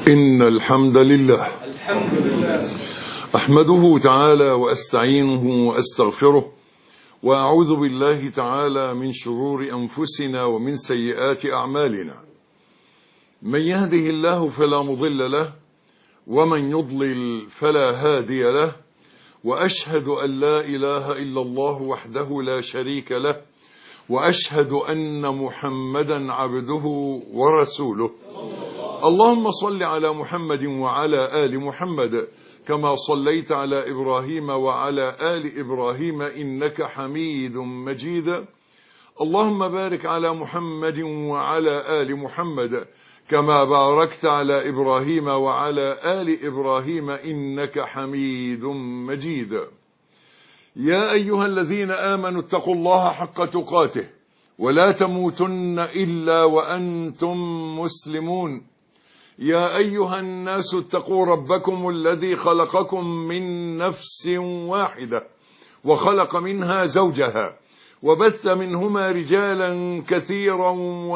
إن الحمد لله أحمده تعالى وأستعينه وأستغفره وأعوذ بالله تعالى من شرور أنفسنا ومن سيئات أعمالنا. من يهده الله فلا مضل له ومن يضلل فلا هادي له، وأشهد أن لا إله إلا الله وحده لا شريك له، وأشهد أن محمدا عبده ورسوله. اللهم صل على محمد وعلى آل محمد كما صليت على إبراهيم وعلى آل إبراهيم إنك حميد مجيد. اللهم بارك على محمد وعلى آل محمد كما باركت على إبراهيم وعلى آل إبراهيم إنك حميد مجيد. يا أيها الذين آمنوا اتقوا الله حق تقاته ولا تموتن إلا وأنتم مسلمون. يا أيها الناس اتقوا ربكم الذي خلقكم من نفس واحدة وخلق منها زوجها وبث منهما رجالا كثيرا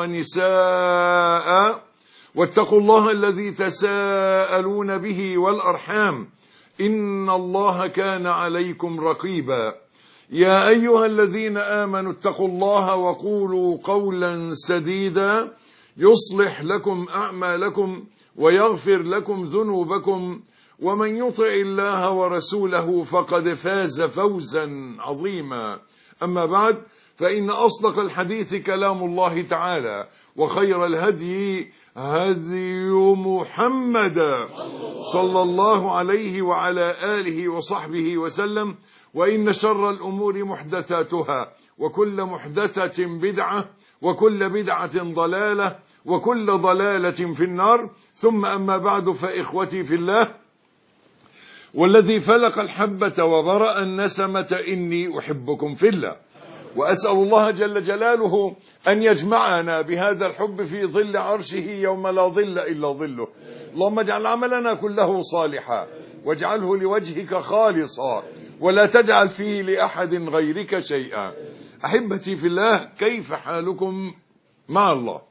ونساء، واتقوا الله الذي تساءلون به والأرحام إن الله كان عليكم رقيبا. يا أيها الذين آمنوا اتقوا الله وقولوا قولا سديدا يصلح لكم أعمالكم ويغفر لكم ذنوبكم، ومن يطع الله ورسوله فقد فاز فوزا عظيما. أما بعد، فإن أصدق الحديث كلام الله تعالى، وخير الهدي هدي محمد صلى الله عليه وعلى آله وصحبه وسلم، وإن شر الأمور محدثاتها، وكل محدثة بدعة، وكل بدعة ضلالة، وكل ضلالة في النار. ثم أما بعد، فإخوتي في الله، والذي فلق الحبة وبرأ النسمة إني أحبكم في الله، وأسأل الله جل جلاله أن يجمعنا بهذا الحب في ظل عرشه يوم لا ظل إلا ظله. اللهم اجعل عملنا كله صالحا واجعله لوجهك خالصا ولا تجعل فيه لأحد غيرك شيئا. أحبتي في الله، كيف حالكم مع الله؟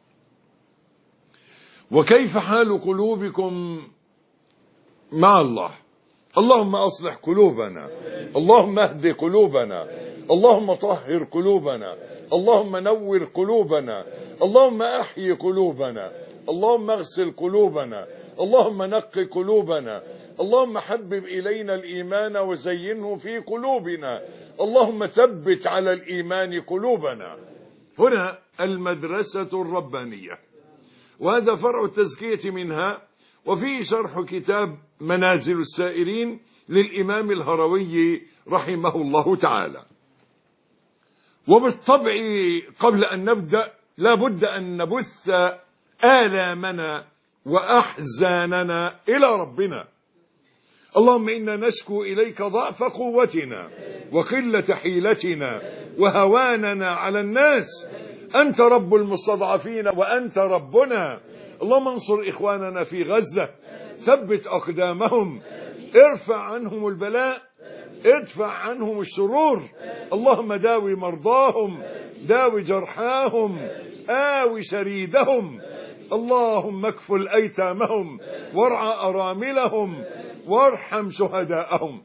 وكيف حال قلوبكم مع الله؟ اللهم أصلح قلوبنا، اللهم اهد قلوبنا، اللهم طهر قلوبنا، اللهم نور قلوبنا، اللهم أحيي قلوبنا، اللهم اغسل قلوبنا، اللهم نق قلوبنا، اللهم حبب إلينا الإيمان وزينه في قلوبنا، اللهم ثبت على الإيمان قلوبنا. هنا المدرسة الربانية، وهذا فرع التزكية منها، وفيه شرح كتاب منازل السائرين للإمام الهروي رحمه الله تعالى. وبالطبع قبل أن نبدأ لا بد أن نبث آلامنا وأحزاننا إلى ربنا. اللهم إنا نشكو إليك ضعف قوتنا وقلة حيلتنا وهواننا على الناس. أنت رب المستضعفين وأنت ربنا. اللهم انصر إخواننا في غزة، ثبت أقدامهم، ارفع عنهم البلاء، ادفع عنهم الشرور. اللهم داوي مرضاهم، داوي جرحاهم، آوي شريدهم. اللهم اكفل أيتامهم وارعى أراملهم وارحم شهداءهم.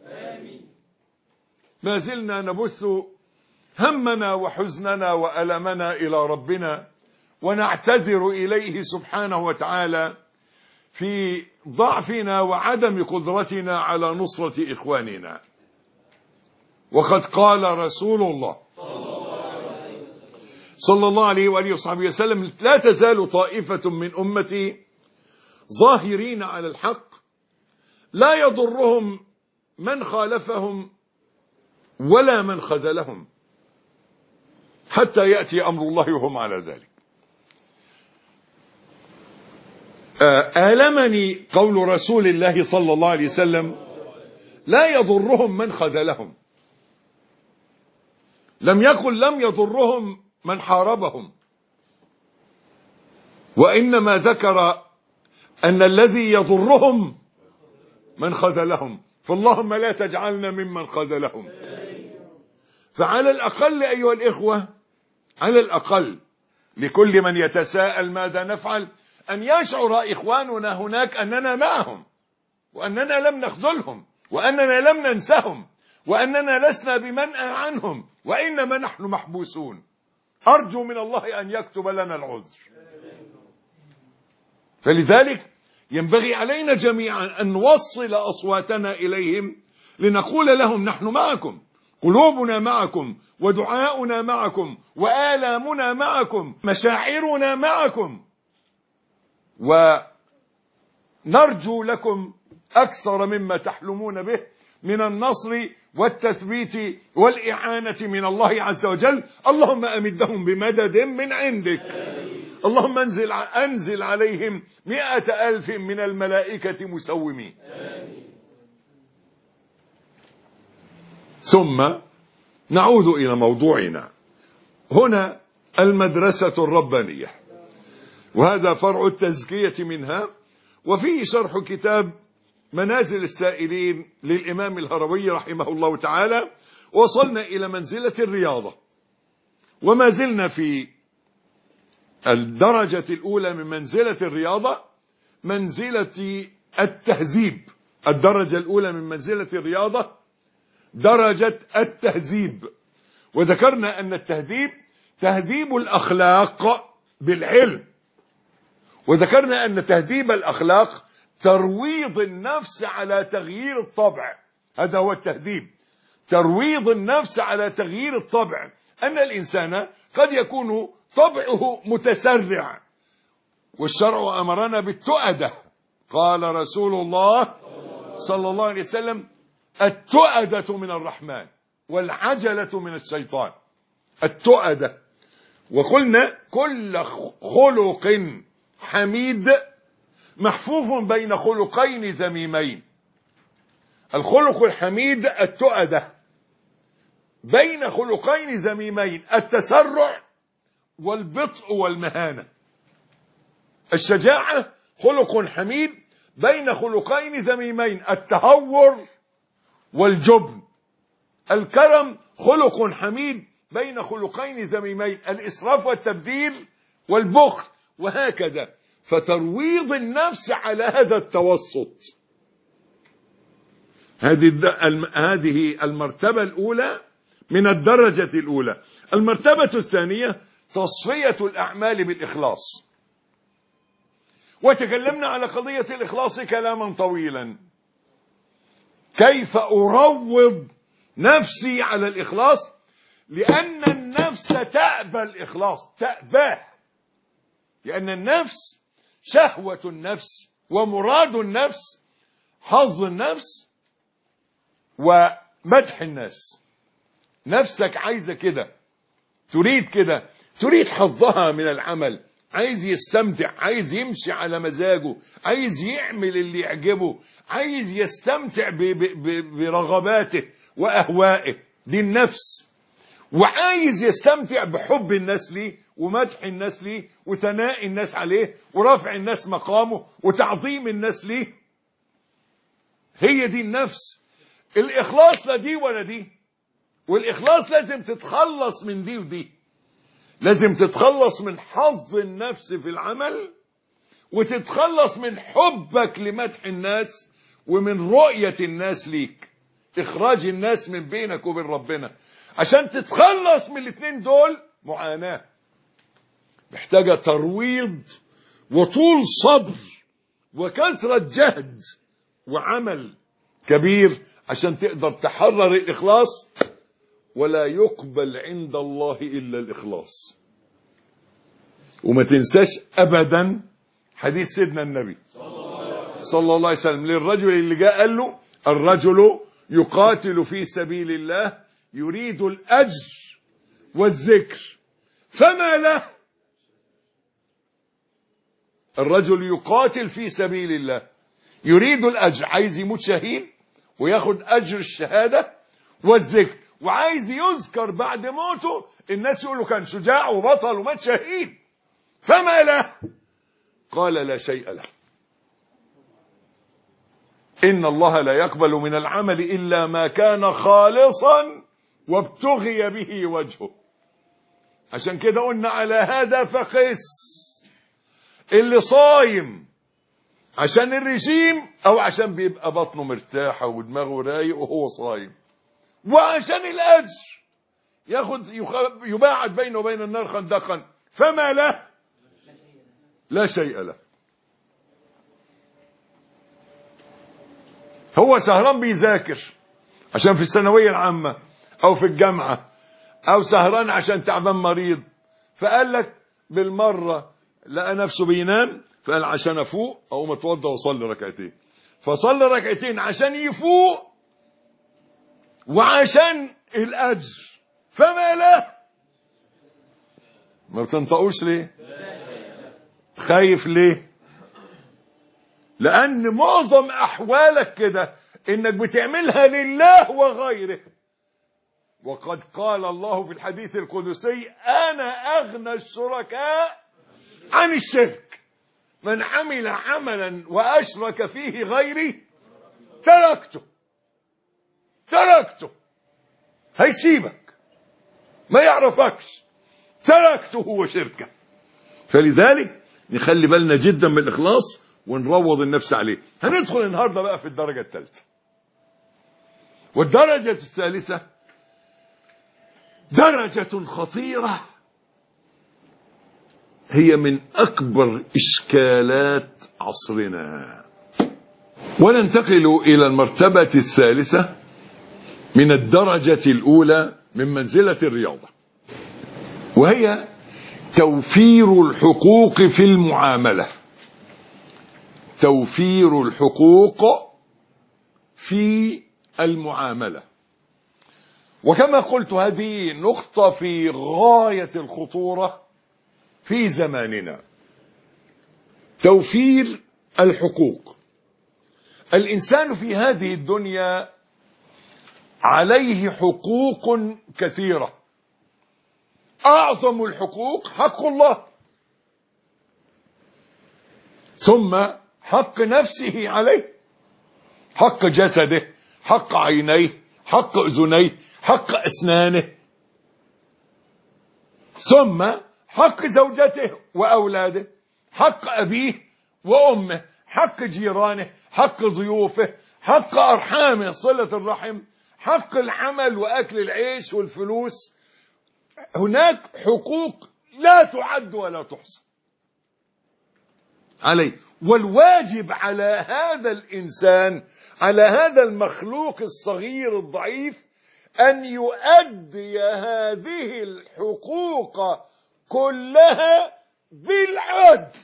ما زلنا نبث همنا وحزننا وألمنا إلى ربنا، ونعتذر إليه سبحانه وتعالى في ضعفنا وعدم قدرتنا على نصرة إخواننا. وقد قال رسول الله صلى الله عليه وآله وصحبه وسلم: لا تزال طائفة من أمتي ظاهرين على الحق لا يضرهم من خالفهم ولا من خذلهم حتى يأتي أمر الله وهم على ذلك. آلمني قول رسول الله صلى الله عليه وسلم: لا يضرهم من خذلهم. لم يقل لم يضرهم من حاربهم، وإنما ذكر أن الذي يضرهم من خذلهم، فاللهم لا تجعلنا ممن خذلهم. فعلى الأقل أيها الإخوة، على الأقل لكل من يتساءل ماذا نفعل، أن يشعر إخواننا هناك أننا معهم، وأننا لم نخذلهم، وأننا لم ننسهم، وأننا لسنا بمنأى عنهم، وإنما نحن محبوسون. أرجو من الله أن يكتب لنا العذر. فلذلك ينبغي علينا جميعا أن نوصل أصواتنا إليهم لنقول لهم نحن معكم، قلوبنا معكم، ودعاؤنا معكم، وآلامنا معكم، مشاعرنا معكم، ونرجو لكم أكثر مما تحلمون به من النصر والتثبيت والإعانة من الله عز وجل. اللهم أمدهم بمدد من عندك. اللهم أنزل عليهم 100,000 من الملائكة مسومين. ثم نعود إلى موضوعنا هنا، المدرسة الربانية، وهذا فرع التزكية منها، وفيه شرح كتاب منازل السائلين للإمام الهروي رحمه الله تعالى. وصلنا إلى منزلة الرياضة، وما زلنا في الدرجة الأولى من منزلة الرياضة، منزلة التهذيب. الدرجة الأولى من منزلة الرياضة درجة التهذيب، وذكرنا أن التهذيب تهذيب الأخلاق بالعلم، وذكرنا أن تهذيب الأخلاق ترويض النفس على تغيير الطبع. هذا هو التهذيب، ترويض النفس على تغيير الطبع. أن الإنسان قد يكون طبعه متسرع، والشرع أمرنا بالتؤدة. قال رسول الله صلى الله عليه وسلم: التؤدة من الرحمن والعجلة من الشيطان. التؤدة. وقلنا كل خلق حميد محفوف بين خلقين ذميمين. الخلق الحميد التؤدة بين خلقين ذميمين: التسرع والبطء والمهانة. الشجاعة خلق حميد بين خلقين ذميمين: التهور والجبن. الكرم خلق حميد بين خلقين ذميمين: الإسراف والتبذير والبخل، وهكذا. فترويض النفس على هذا التوسط، هذه المرتبة الأولى من الدرجة الأولى. المرتبة الثانية تصفية الأعمال بالإخلاص، وتكلمنا على قضية الإخلاص كلاما طويلا. كيف أروض نفسي على الإخلاص؟ لأن النفس تأبى الإخلاص، تأباه، لأن النفس شهوة النفس ومراد النفس حظ النفس ومدح الناس. نفسك عايزة كده، تريد كده، تريد حظها من العمل، عايز يستمتع، عايز يمشي على مزاجه، عايز يعمل اللي يعجبه، عايز يستمتع برغباته وأهوائه، دي النفس. وعايز يستمتع بحب الناس ليه، ومدح الناس ليه، وثناء الناس عليه، ورفع الناس مقامه، وتعظيم الناس ليه. هي دي النفس. الإخلاص لا دي ولا دي، والإخلاص لازم تتخلص من دي ودي. لازم تتخلص من حظ النفس في العمل، وتتخلص من حبك لمدح الناس ومن رؤية الناس ليك، إخراج الناس من بينك وبين ربنا. عشان تتخلص من الاثنين دول معاناة، محتاجة ترويض وطول صبر وكثرة جهد وعمل كبير عشان تقدر تحرر الإخلاص. ولا يقبل عند الله إلا الإخلاص. وما تنساش أبدا حديث سيدنا النبي صلى الله عليه وسلم للرجل اللي جاء قال له: الرجل يقاتل في سبيل الله يريد الأجر والذكر فما له. الرجل يقاتل في سبيل الله يريد الأجر، عايز يموت شهيد وياخد أجر الشهادة والذكر، وعايز يذكر بعد موته، الناس يقولوا كان شجاع وبطل ومات شهيد، فما له؟ قال: لا شيء له. إن الله لا يقبل من العمل إلا ما كان خالصا وابتغي به وجهه. عشان كده قلنا على هذا فقس. اللي صايم عشان الرجيم او عشان بيبقى بطنه مرتاحة ودماغه رايق وهو صايم، وعشان الاجر يباعد بينه وبين النار خندقا فما له لا شيء له. هو سهران بيذاكر عشان في الثانوية العامة او في الجامعة، او سهران عشان تعبان مريض، فقال لك بالمرة لقى نفسه بينام، فقال عشان افوق اقوم اتوضى واصلي ركعتين، فصلي ركعتين عشان يفوق وعشان الاجر فما له. ما بتنطقوش ليه؟ خايف ليه؟ لان معظم احوالك كده انك بتعملها لله وغيره. وقد قال الله في الحديث القدسي: انا اغنى الشركاء عن الشرك، من عمل عملا واشرك فيه غيري تركته. هيسيبك ما يعرفكش، تركته وشركه. فلذلك نخلي بالنا جدا من الاخلاص ونروض النفس عليه. هندخل النهارده بقى في الدرجه الثالثه. والدرجه الثالثه درجه خطيره، هي من أكبر إشكالات عصرنا. وننتقل إلى المرتبة الثالثة من الدرجة الأولى من منزلة الرياضة، وهي توفير الحقوق في المعاملة. توفير الحقوق في المعاملة. وكما قلت هذه نقطة في غاية الخطورة في زماننا. توفير الحقوق. الإنسان في هذه الدنيا عليه حقوق كثيرة. أعظم الحقوق حق الله، ثم حق نفسه عليه، حق جسده، حق عينيه، حق أذنيه، حق أسنانه، ثم حق زوجته وأولاده، حق أبيه وأمه، حق جيرانه، حق ضيوفه، حق أرحامه صلة الرحم، حق العمل وأكل العيش والفلوس. هناك حقوق لا تعد ولا تحصى عليه. والواجب على هذا الإنسان، على هذا المخلوق الصغير الضعيف، أن يؤدي هذه الحقوق كلها بالعدل،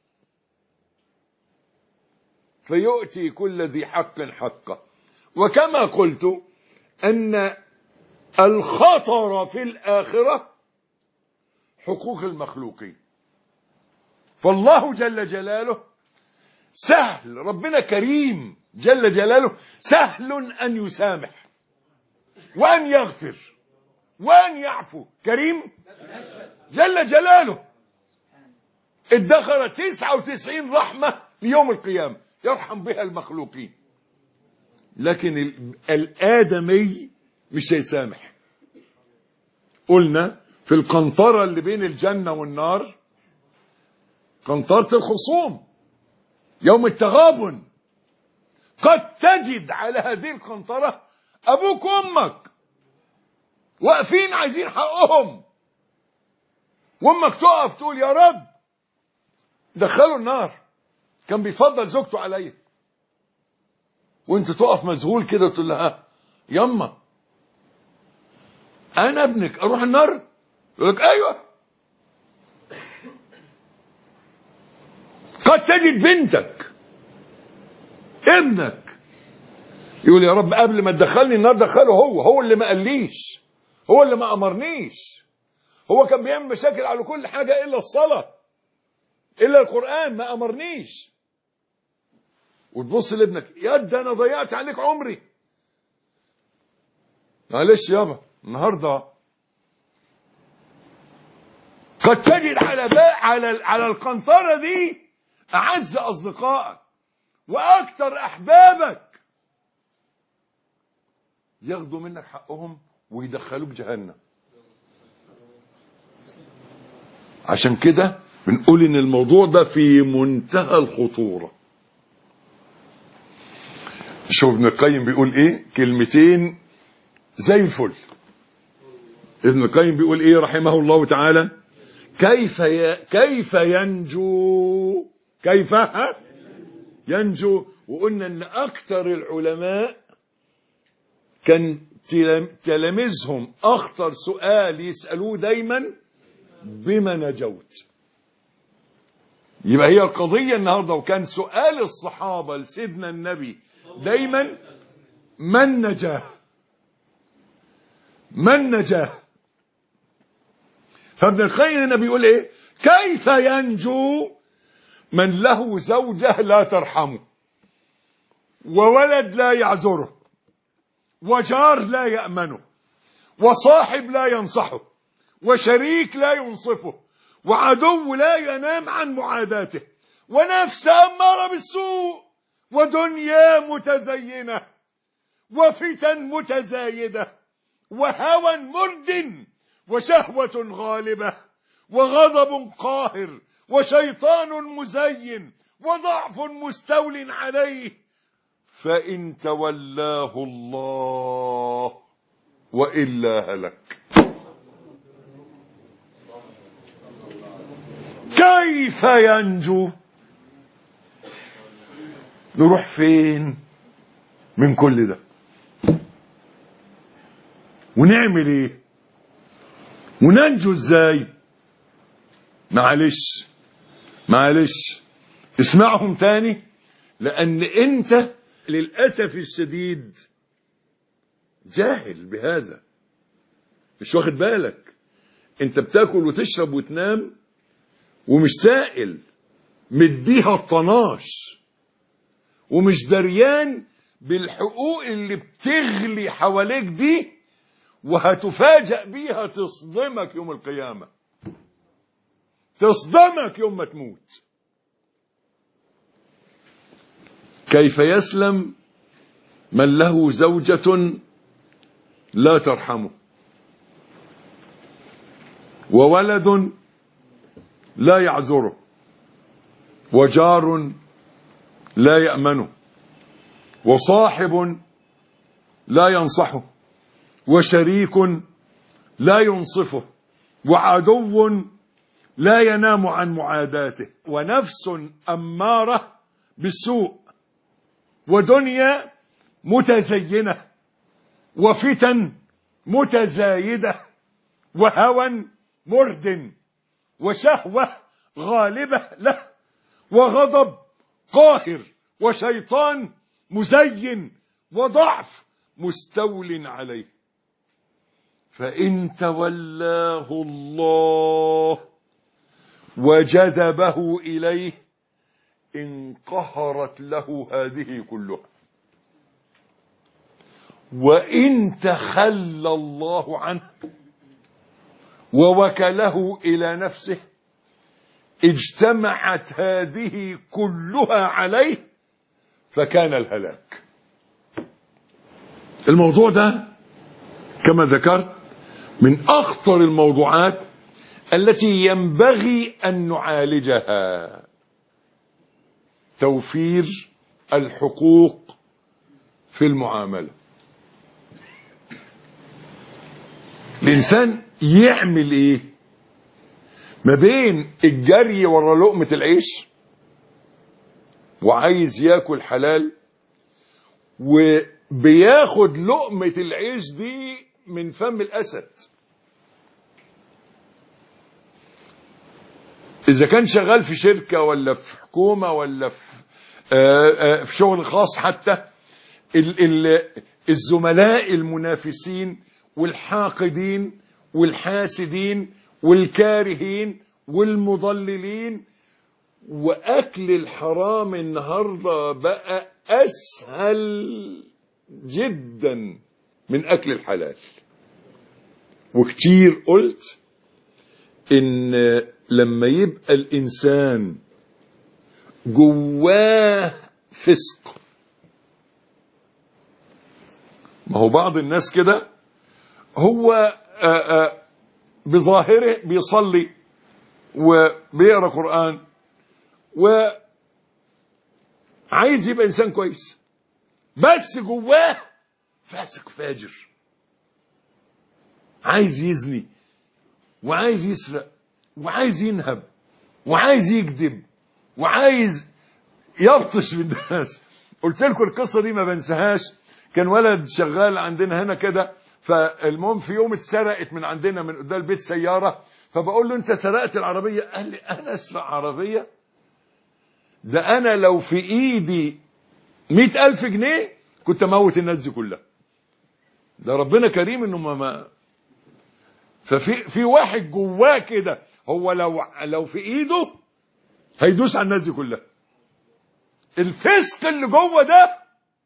فيؤتي كل ذي حق حقه. وكما قلت أن الخطر في الآخرة حقوق المخلوقين. فالله جل جلاله سهل، ربنا كريم جل جلاله، سهل أن يسامح وأن يغفر وأن يعفو. كريم جل جلاله، ادخر 99 رحمة ليوم القيامة يرحم بها المخلوقين، لكن الآدمي مش هيسامح. قلنا في القنطرة اللي بين الجنة والنار، قنطرة الخصوم يوم التغابن، قد تجد على هذه القنطرة أبوك وأمك واقفين عايزين حقهم، وأمك تقف تقول يا رب دخلوا النار، كان بيفضل زوجته عليا، وانت تقف مذهول كده تقول لها يما انا ابنك اروح النار؟ يقول لك ايوه. قد تجد بنتك ابنك يقول يا رب قبل ما تدخلني النار دخله هو اللي ما قاليش، هو اللي ما امرنيش، هو كان بيعمل مشاكل على كل حاجه الا الصلاه الا القران، ما امرنيش. وتبص لابنك يا ده انا ضيعت عليك عمري، معلش يابا النهارده. قد تجد على القنطره دي اعز اصدقائك واكثر احبابك ياخدوا منك حقهم ويدخلوك جهنم. عشان كده بنقول ان الموضوع ده في منتهى الخطورة. شوف ابن القيم بيقول ايه، كلمتين زي الفل. ابن القيم بيقول ايه رحمه الله تعالى؟ كيف ينجو، كيف ينجو. وقلنا ان اكتر العلماء كان تلاميذهم اخطر سؤال يسألوه دايما بما نجوت. يبقى هي القضية النهاردة، وكان سؤال الصحابة لسيدنا النبي دايما من نجاه، من نجاه. فابن القيم هنا بيقول ايه؟ كيف ينجو من له زوجة لا ترحمه، وولد لا يعذره، وجار لا يأمنه، وصاحب لا ينصحه، وشريك لا ينصفه، وعدو لا ينام عن معاداته، ونفس أمارة بالسوء، ودنيا متزينة، وفتن متزايدة، وهوى مرد، وشهوة غالبة، وغضب قاهر، وشيطان مزين، وضعف مستول عليه، فإن تولاه الله وإلا هلك. كيف ينجو؟ نروح فين من كل ده؟ ونعمل ايه؟ وننجو ازاي؟ معلش اسمعهم تاني، لان انت للأسف الشديد جاهل بهذا، مش واخد بالك. انت بتاكل وتشرب وتنام ومش سائل، مديها الطناش، ومش دريان بالحقوق اللي بتغلي حواليك دي، وهتفاجأ بيها تصدمك يوم القيامة، تصدمك يوم ما تموت. كيف يسلم من له زوجة لا ترحمه، وولد لا يعذره، وجار لا يأمنه، وصاحب لا ينصحه، وشريك لا ينصفه، وعدو لا ينام عن معاداته، ونفس أمارة بالسوء، ودنيا متزينة، وفتن متزايدة، وهوى مرد، وشهوة غالبة له، وغضب قاهر، وشيطان مزين، وضعف مستول عليه، فإن تولاه الله وجذبه إليه انقهرت له هذه كلها، وإن تخلى الله عنه ووكله إلى نفسه اجتمعت هذه كلها عليه فكان الهلاك. الموضوع ده كما ذكرت من أخطر الموضوعات التي ينبغي أن نعالجها، توفير الحقوق في المعاملة. الإنسان يعمل إيه ما بين الجري ورا لقمة العيش وعايز ياكل حلال، وبياخد لقمة العيش دي من فم الأسد؟ إذا كان شغال في شركة ولا في حكومة ولا في شغل خاص، حتى الزملاء المنافسين والحاقدين والحاسدين والكارهين والمضللين، وأكل الحرام النهاردة بقى أسهل جدا من أكل الحلال. وكتير قلت إن لما يبقى الإنسان جواه فسق، ما هو بعض الناس كده هو بظاهره بيصلي وبيقرأ قرآن وعايز يبقى إنسان كويس، بس جواه فاسق فاجر، عايز يزني وعايز يسرق وعايز ينهب وعايز يكذب وعايز يبطش بالناس. قلت لكم القصة دي ما بنساهاش. كان ولد شغال عندنا هنا كده، فالمهم في يوم اتسرقت من عندنا من قدام البيت سيارة، فبقول له انت سرقت العربية؟ قال لي انا اسرق عربية؟ ده انا لو في ايدي 100,000 جنيه كنت اموت الناس دي كلها. ده ربنا كريم انه ما ففي واحد جواه كده، هو لو في ايده هيدوس على الناس دي كلها. الفسق اللي جوه ده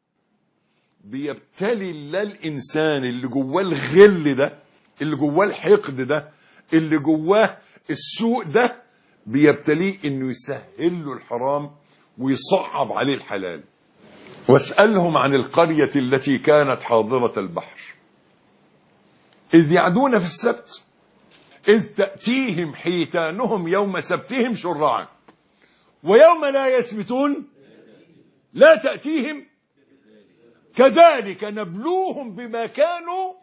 بيبتلي الانسان اللي جواه الغل ده، اللي جواه الحقد ده، اللي جواه السوء ده، بيبتليه انه يسهل له الحرام ويصعب عليه الحلال. واسألهم عن القرية التي كانت حاضرة البحر إذ يعدون في السبت إذ تأتيهم حيتانهم يوم سبتهم شرعا ويوم لا يسبتون لا تأتيهم كذلك نبلوهم بما كانوا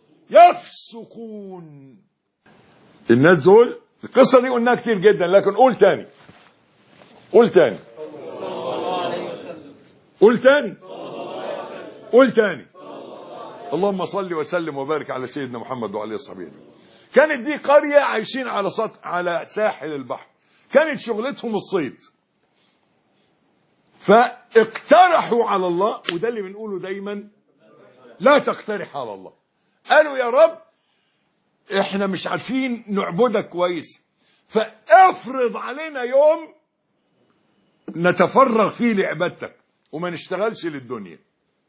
يفسقون. الناس دول القصة دي قلناها كتير جدا، لكن قول تاني قول تاني قول تاني قول تاني. اللهم صل وسلم وبارك على سيدنا محمد وعلى اصحابه. كانت دي قرية عايشين على ساحل البحر، كانت شغلتهم الصيد، فاقترحوا على الله، وده اللي بنقوله دايما، لا تقترح على الله. قالوا يا رب احنا مش عارفين نعبدك كويس، فافرض علينا يوم نتفرغ فيه لعبادتك وما نشتغلش للدنيا.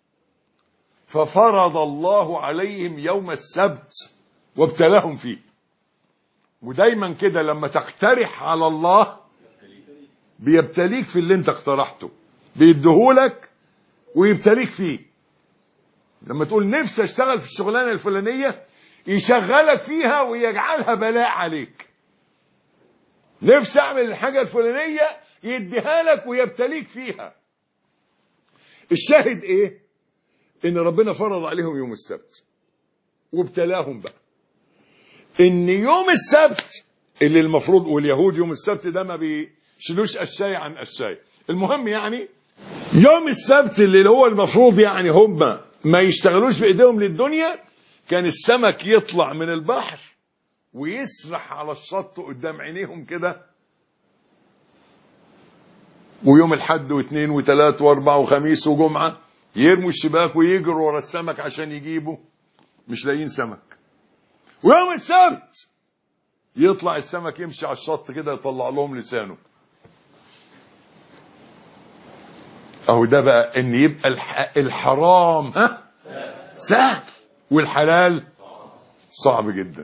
ففرض الله عليهم يوم السبت وابتلاهم فيه. ودايما كده لما تقترح على الله بيبتليك في اللي انت اقترحته، بيديهولك ويبتليك فيه. لما تقول نفسي اشتغل في الشغلانه الفلانيه يشغلك فيها ويجعلها بلاء عليك. نفسي اعمل الحاجه الفلانيه يديها لك ويبتليك فيها. الشاهد ايه؟ ان ربنا فرض عليهم يوم السبت وابتلاهم بقى ان يوم السبت اللي المفروض، واليهود يوم السبت ده ما بيشيلوش قشاي عن قشاي. المهم يعني يوم السبت اللي هو المفروض يعني هم ما يشتغلوش بايديهم للدنيا، كان السمك يطلع من البحر ويسرح على الشط قدام عينيهم كده، ويوم الحد واثنين وثلاث واربع وخميس وجمعة يرموا الشباك ويجروا ورا السمك عشان يجيبوا، مش لاقيين سمك. ويوم السبت يطلع السمك يمشي على الشط كده يطلع لهم لسانه. اهو ده بقى ان يبقى الحرام سهل والحلال صعب جدا.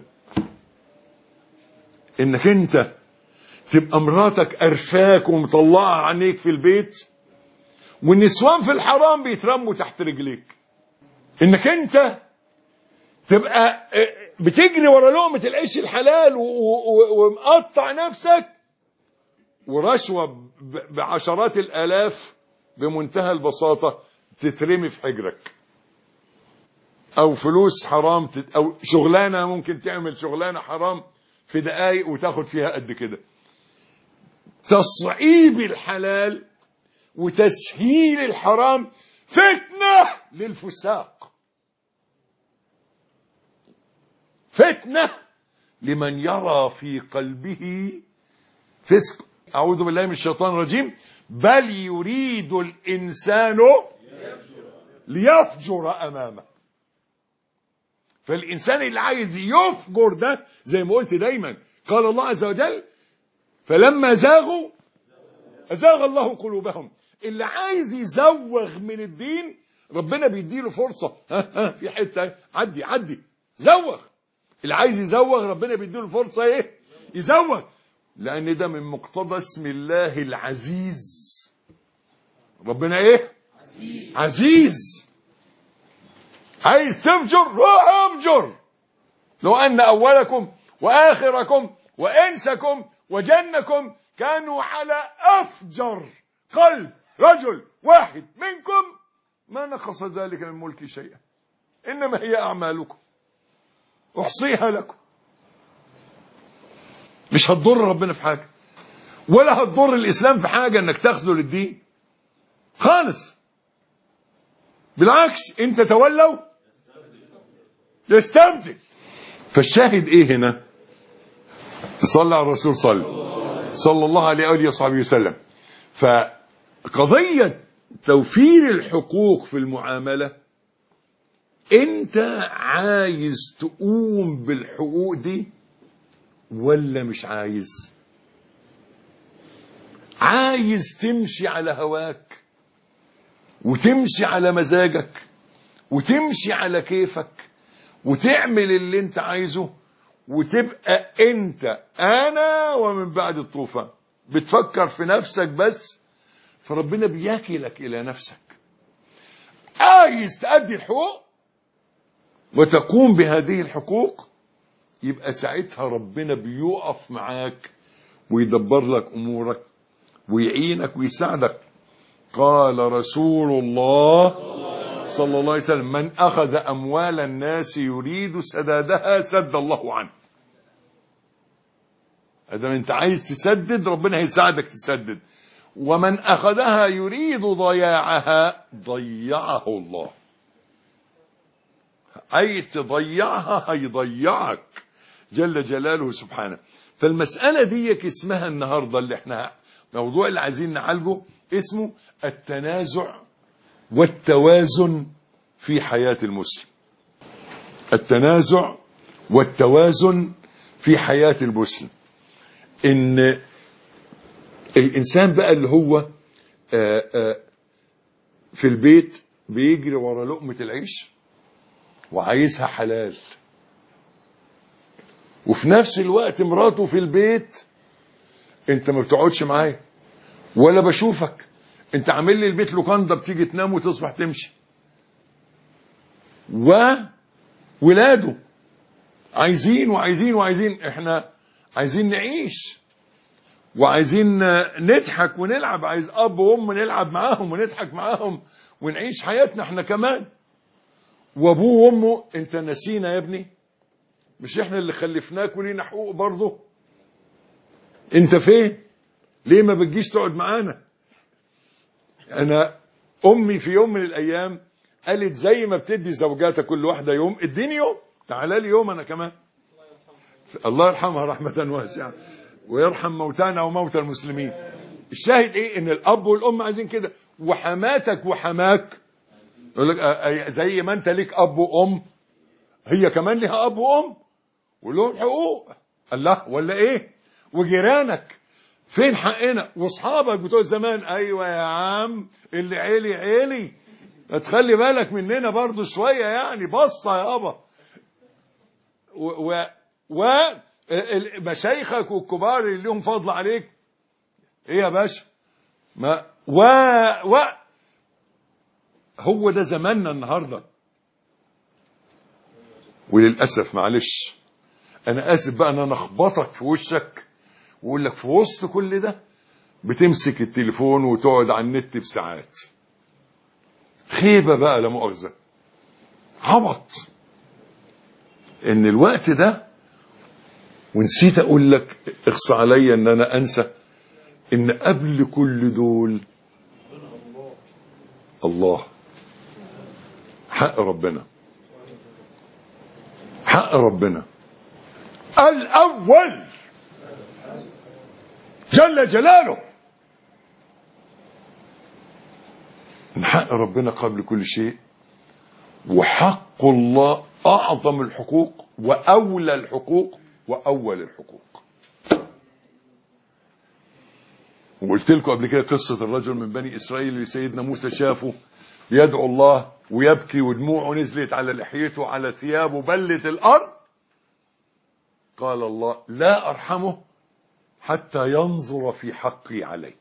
انك انت تبقى مراتك قرفاك ومطلعه عينيك في البيت والنسوان في الحرام بيترموا تحت رجليك. انك انت تبقى بتجري ورا لقمة العيش الحلال ومقطع نفسك، ورشوة بعشرات الآلاف بمنتهى البساطة تترمي في حجرك، أو فلوس حرام أو شغلانة ممكن تعمل شغلانة حرام في دقايق وتاخد فيها قد كده. تصعيب الحلال وتسهيل الحرام فتنة للفساق، فتنة لمن يرى في قلبه فسق. أعوذ بالله من الشيطان الرجيم. بل يريد الإنسان ليفجر أمامه. فالإنسان اللي عايز يفجر ده زي ما قلت دايما قال الله عز وجل فلما زاغوا أزاغ الله قلوبهم. اللي عايز يزوغ من الدين ربنا بيديله فرصة، في حتة عدي زوغ. اللي عايز يزوغ ربنا بيديله فرصة ايه؟ يزوغ، لأن ده من مقتضى اسم الله العزيز. ربنا ايه؟ عزيز. عايز تفجر روح افجر. لو أن أولكم وآخركم وإنسكم وجنكم كانوا على أفجر قلب رجل واحد منكم ما نقص ذلك من ملك شيئا، إنما هي أعمالكم أحصيها لكم. مش هتضر ربنا في حاجة، ولا هتضر الإسلام في حاجة إنك تاخذه للدين خالص. بالعكس، انت تولوا يستبدل. فالشاهد ايه هنا؟ تصلي على الرسول صلى الله عليه وآله وصحبه وسلم. فقضية توفير الحقوق في المعاملة، انت عايز تقوم بالحقوق دي ولا مش عايز؟ عايز تمشي على هواك وتمشي على مزاجك وتمشي على كيفك وتعمل اللي انت عايزه وتبقى انت انا ومن بعد الطوفان بتفكر في نفسك بس، فربنا بياكلك الى نفسك. عايز تأدي الحقوق وتقوم بهذه الحقوق، يبقى ساعتها ربنا بيقف معاك ويدبر لك امورك ويعينك ويساعدك. قال رسول الله صلى الله عليه وسلم: من أخذ أموال الناس يريد سدادها سد الله عنه. إذا أنت عايز تسدد، ربنا هيساعدك تسدد. ومن أخذها يريد ضياعها ضيعه الله. عايز تضيعها هيضيعك جل جلاله سبحانه. فالمسألة دي اسمها النهاردة اللي احنا موضوع اللي عايزين نعالجه اسمه التنازع والتوازن في حياة المسلم. التنازع والتوازن في حياة المسلم. ان الانسان بقى اللي هو في البيت بيجري ورا لقمة العيش وعايزها حلال، وفي نفس الوقت مراته في البيت انت ما بتقعدش معايا ولا بشوفك، انت عامل لي البيت لوكاندا بتيجي تنام وتصبح تمشي. وولاده عايزين احنا عايزين نعيش وعايزين نضحك ونلعب، عايز اب وام نلعب معاهم ونضحك معاهم ونعيش حياتنا احنا كمان. وابوه وامه انت نسينا يا ابني؟ مش احنا اللي خلفناك ولينا حقوق برضه؟ انت فين؟ ليه ما بتجيش تقعد معانا؟ انا امي في يوم من الايام قالت زي ما بتدي زوجاتها كل واحده يوم، اديني يوم، تعالى لي يوم انا كمان. الله يرحمها رحمه واسعه ويرحم موتانا وموتى المسلمين. الشاهد ايه؟ ان الاب والام عايزين كده. وحماتك وحماك يقول لك زي ما انت ليك اب وام هي كمان لها اب وام ولهم حقوق. الله ولا ايه؟ وجيرانك فين حقنا؟ واصحابك بتوع زمان، ايوه يا عم اللي عيلي تخلي بالك مننا برضو شويه، يعني بصه يا ابا. ومشايخك والكبار اللي لهم فضل عليك ايه يا باشا؟ ما هو ده زماننا النهارده. وللاسف معلش انا اسف بقى ان انا اخبطك في وشك واقول لك في وسط كل ده بتمسك التليفون وتقعد على النت بساعات. خيبه بقى لا مؤاخذه، عبط ان الوقت ده. ونسيت اقول لك اخصى عليا ان انا انسى ان قبل كل دول الله، حق ربنا، حق ربنا الاول جل جلاله. ان حق ربنا قبل كل شيء، وحق الله اعظم الحقوق واولى الحقوق واول الحقوق. وقلت لكم قبل كده قصه الرجل من بني اسرائيل اللي سيدنا موسى شافه يدعو الله ويبكي ودموعه نزلت على لحيته على ثيابه بلت الارض. قال الله: لا ارحمه حتى ينظر في حقي عليه.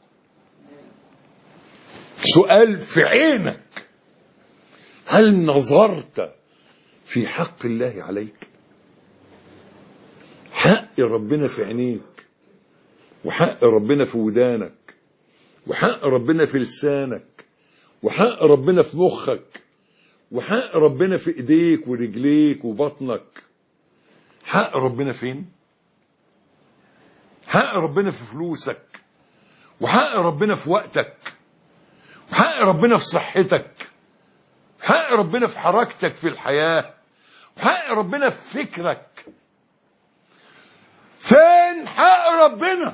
سؤال في عينك: هل نظرت في حق الله عليك؟ حق ربنا في عينيك وحق ربنا في ودانك، وحق ربنا في لسانك، وحق ربنا في مخك، وحق ربنا في ايديك ورجليك وبطنك. حق ربنا فين؟ حق ربنا في فلوسك، وحق ربنا في وقتك، وحق ربنا في صحتك، حق ربنا في حركتك في الحياة، وحق ربنا في فكرك. فين حق ربنا؟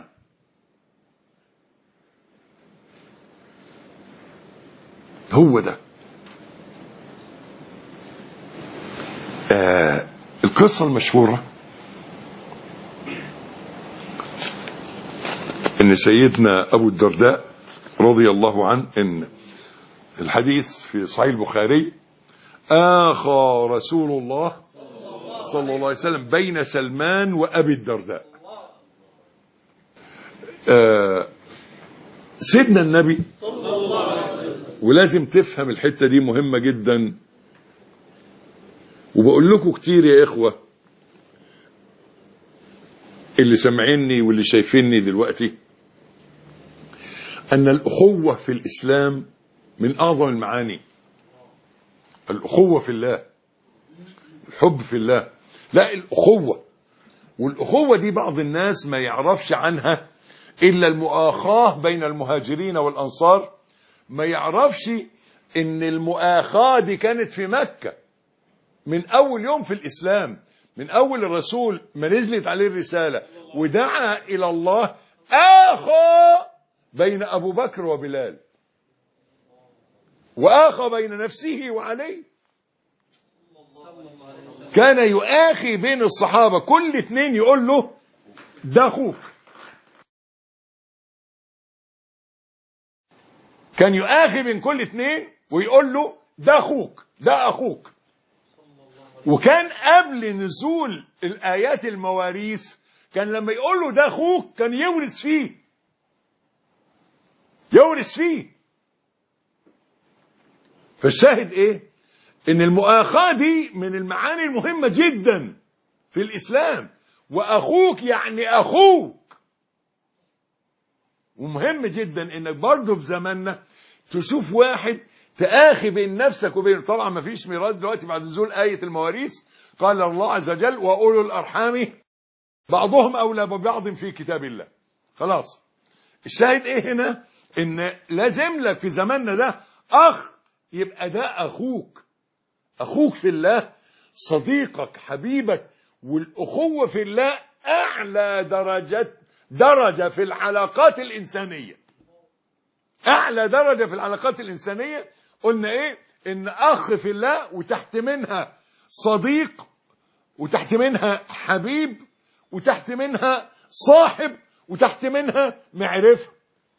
هو ده. القصة المشهورة ان سيدنا ابو الدرداء رضي الله عنه، ان الحديث في صحيح البخاري: آخى رسول الله صلى الله عليه وسلم بين سلمان وابي الدرداء. سيدنا النبي صلى الله عليه وسلم، ولازم تفهم الحتة دي مهمة جدا، وبقول لكم كتير يا إخوة اللي سمعيني واللي شايفيني دلوقتي، أن الأخوة في الإسلام من أعظم المعاني. الأخوة في الله، الحب في الله، لا الأخوة. والأخوة دي بعض الناس ما يعرفش عنها إلا المؤاخاة بين المهاجرين والأنصار. ما يعرفش إن المؤاخاة دي كانت في مكة من أول يوم في الإسلام، من أول الرسول ما نزلت عليه الرسالة ودعا إلى الله، آخى بين أبو بكر وبلال، وآخى بين نفسه وعلي. كان يؤاخي بين الصحابة، كل اتنين يقول له ده أخوك. كان يؤاخي بين كل اتنين ويقول له ده أخوك، ده أخوك. وكان قبل نزول الآيات المواريث كان لما يقول له ده أخوك كان يورث فيه، يورث فيه. فالشاهد إيه؟ إن المؤاخاة دي من المعاني المهمة جدا في الإسلام. وأخوك يعني أخوك. ومهم جدا إنك برضه في زماننا تشوف واحد تآخي بين نفسك وبينه. طبعا ما فيش ميراث دلوقتي بعد نزول آية المواريث. قال الله عز وجل: وأولو الأرحام بعضهم أولى ببعض في كتاب الله. خلاص. الشاهد إيه هنا؟ إن لازم لك في زماننا ده أخ، يبقى ده أخوك، أخوك في الله، صديقك، حبيبك. والأخوة في الله أعلى درجة في العلاقات الإنسانية. أعلى درجة في العلاقات الإنسانية قلنا إيه؟ إن أخ في الله، وتحت منها صديق، وتحت منها حبيب، وتحت منها صاحب، وتحت منها معرفة.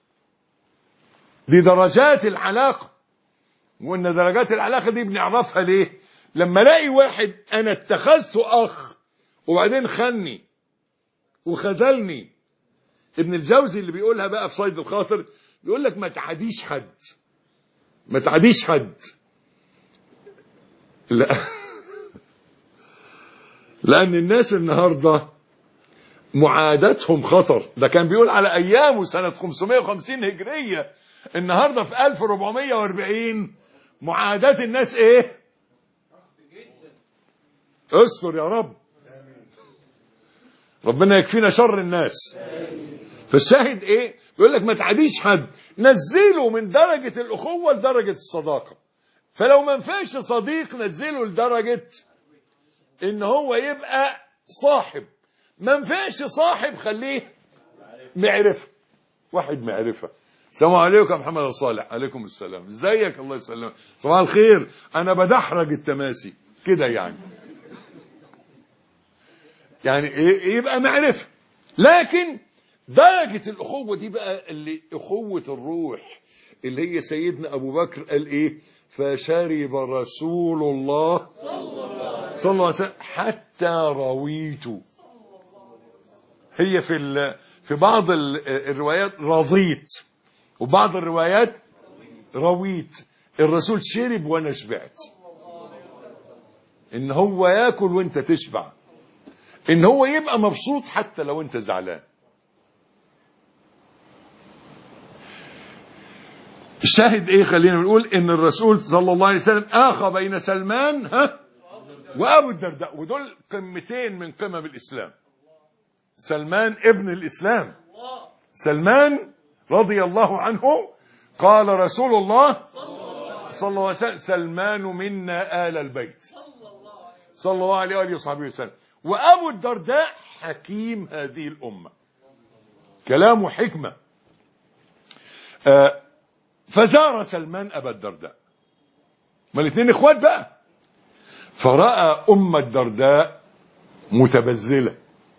دي درجات العلاقة. وإن درجات العلاقة دي بنعرفها ليه؟ لما الاقي واحد أنا اتخذته أخ وبعدين خني وخذلني. ابن الجوزي اللي بيقولها بقى في صيد الخاطر بيقول لك ما تعاديش حد، ما تعاديش حد. لا لأن الناس النهاردة معاداتهم خطر. ده كان بيقول على أيامه سنة 550 هجرية، النهاردة في 1440 معاداة الناس إيه؟ استر يا رب، ربنا يكفينا شر الناس. فالشاهد إيه؟ يقول لك ما تعاديش حد، نزله من درجة الأخوة لدرجة الصداقة. فلو ما نفعش صديق نزله لدرجة إن هو يبقى صاحب. ما نفعش صاحب خليه معرفة. واحد معرفة. السلام عليكم يا محمد صالح. عليكم السلام. ازيك؟ الله يسلمك. صباح الخير. أنا بدحرج التماسي كده يعني إيه؟ يبقى معرفة. لكن درجة الأخوة دي بقى اللي أخوة الروح، اللي هي سيدنا أبو بكر قال إيه؟ فشرب رسول الله صلى الله عليه وسلم حتى رويت. هي في بعض الروايات رضيت، وبعض الروايات رويت. الرسول شرب وانا شبعت. ان هو ياكل وانت تشبع، ان هو يبقى مبسوط حتى لو انت زعلان. الشاهد ايه؟ خلينا بنقول ان الرسول صلى الله عليه وسلم اخى بين سلمان وابو الدرداء، ودول قمتين من قمم الاسلام. سلمان ابن الاسلام، سلمان رضي الله عنه، قال رسول الله صلى الله عليه وسلم: سلمان منا آل البيت، صلى الله عليه وآله وصحبه وسلم. وابو الدرداء حكيم هذه الامه، كلامه حكمه. فزار سلمان ابا الدرداء، ما الاثنين اخوات بقى، فرأى ام الدرداء متبذله.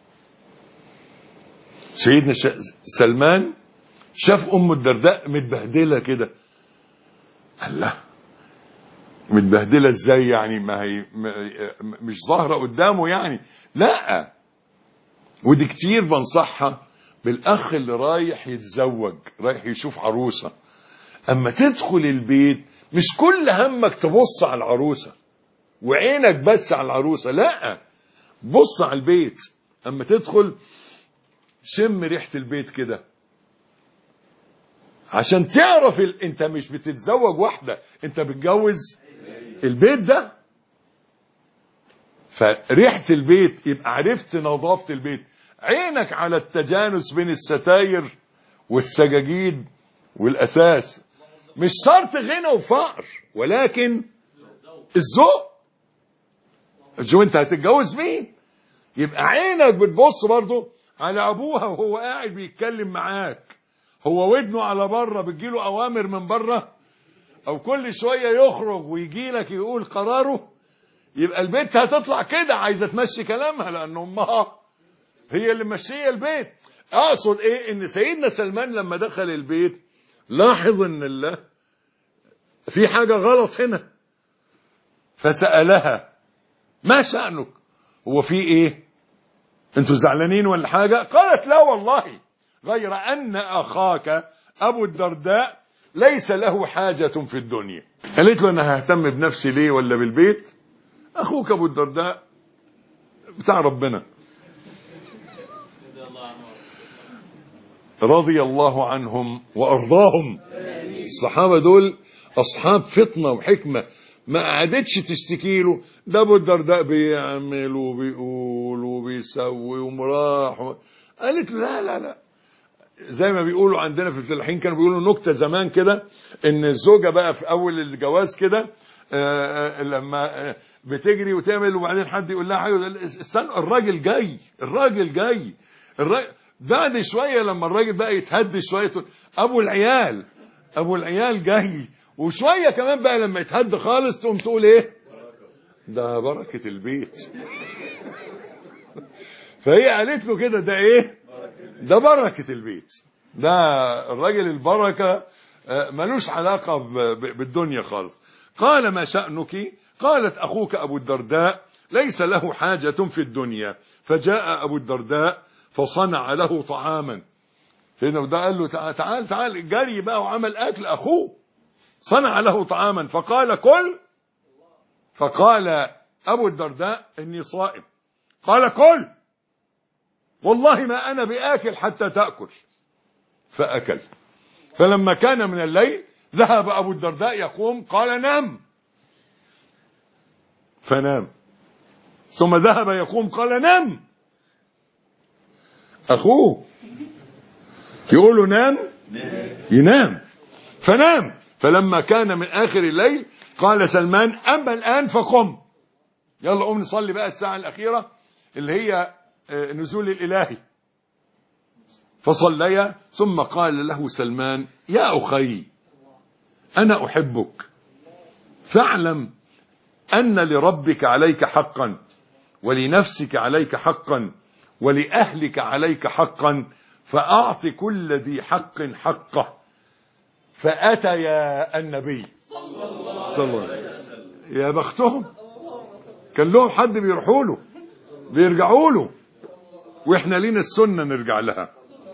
سيدنا سلمان شاف ام الدرداء متبهدله كده، قال له متبهدله ازاي يعني؟ ما هي مش ظاهره قدامه يعني، لا. ودي كتير بنصحها بالاخ اللي رايح يتزوج، رايح يشوف عروسه، اما تدخل البيت مش كل همك تبص على العروسه وعينك بس على العروسه، لا، بص على البيت. اما تدخل شم ريحه البيت كده، عشان تعرف انت مش بتتزوج واحده، انت بتجوز البيت ده. فريحه البيت يبقى عرفت نظافه البيت. عينك على التجانس بين الستاير والسجاجيد والاساس، مش شرط غنى وفقر، ولكن الذوق. شوف انت هتتجوز مين، يبقى عينك بتبص برضو على ابوها وهو قاعد بيتكلم معاك، هو ودنه على بره بتجيله اوامر من بره، او كل شويه يخرج ويجي لك يقول قراره. يبقى البنت هتطلع كده عايزه تمشي كلامها، لان امها هي اللي ماشيه البيت. اقصد ايه؟ ان سيدنا سلمان لما دخل البيت لاحظ ان الله في حاجه غلط هنا، فسالها: ما شأنك؟ هو في ايه؟ انتوا زعلانين ولا حاجه؟ قالت: لا والله، غير ان اخاك ابو الدرداء ليس له حاجه في الدنيا. قالت له: انا ههتم بنفسي ليه ولا بالبيت؟ اخوك ابو الدرداء بتاع ربنا. رضي الله عنهم وارضاهم. الصحابه دول اصحاب فطنه وحكمه، ما قعدتش تشتكي له ده ابو الدرداء بيعمل وبيقول وبيسوي ومراح قالت له: لا لا لا. زي ما بيقولوا عندنا في الفلاحين، كانوا بيقولوا نكته زمان كده، ان الزوجه بقى في اول الجواز كده لما بتجري وتعمل، وبعدين حد يقول لها حاجه، استنى الراجل جاي، الراجل جاي، بعد شويه لما الراجل بقى يتهد شويه تقول: ابو العيال، ابو العيال جاي. وشويه كمان بقى لما يتهد خالص تقوم تقول ايه؟ ده بركه البيت. فهي قالت له كده: ده ايه؟ ده بركه البيت. ده الراجل البركه ملوش علاقه بالدنيا خالص. قال: ما شأنك؟ قالت: اخوك ابو الدرداء ليس له حاجه في الدنيا. فجاء ابو الدرداء فصنع له طعاما. سيدنا ده قال له: تعال تعال، جري بقى وعمل اكل اخوه، صنع له طعاما فقال: كل. فقال ابو الدرداء: اني صائم. قال: كل، والله ما انا باكل حتى تاكل. فاكل. فلما كان من الليل ذهب ابو الدرداء يقوم، قال: نم. فنام. ثم ذهب يقوم، قال: نم. اخوه يقول له نام، ينام. فنام. فلما كان من اخر الليل قال سلمان: اما الان فقم، يلا قوم نصلي بقى الساعه الاخيره اللي هي نزول الالهي. فصليا. ثم قال له سلمان: يا اخي، انا احبك، فاعلم ان لربك عليك حقا، ولنفسك عليك حقا، ولأهلك عليك حقا، فأعط كل ذي حق حقه. فأتيا النبي صلى الله عليه وسلم. يا بختهم، كان لهم حد بيروحوا له بيرجعوا له، واحنا لينا السنة نرجع لها.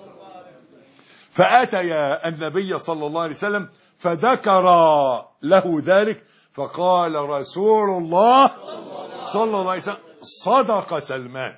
فأتيا النبي صلى الله عليه وسلم فذكر له ذلك، فقال رسول الله صلى الله عليه وسلم: صدق سلمان،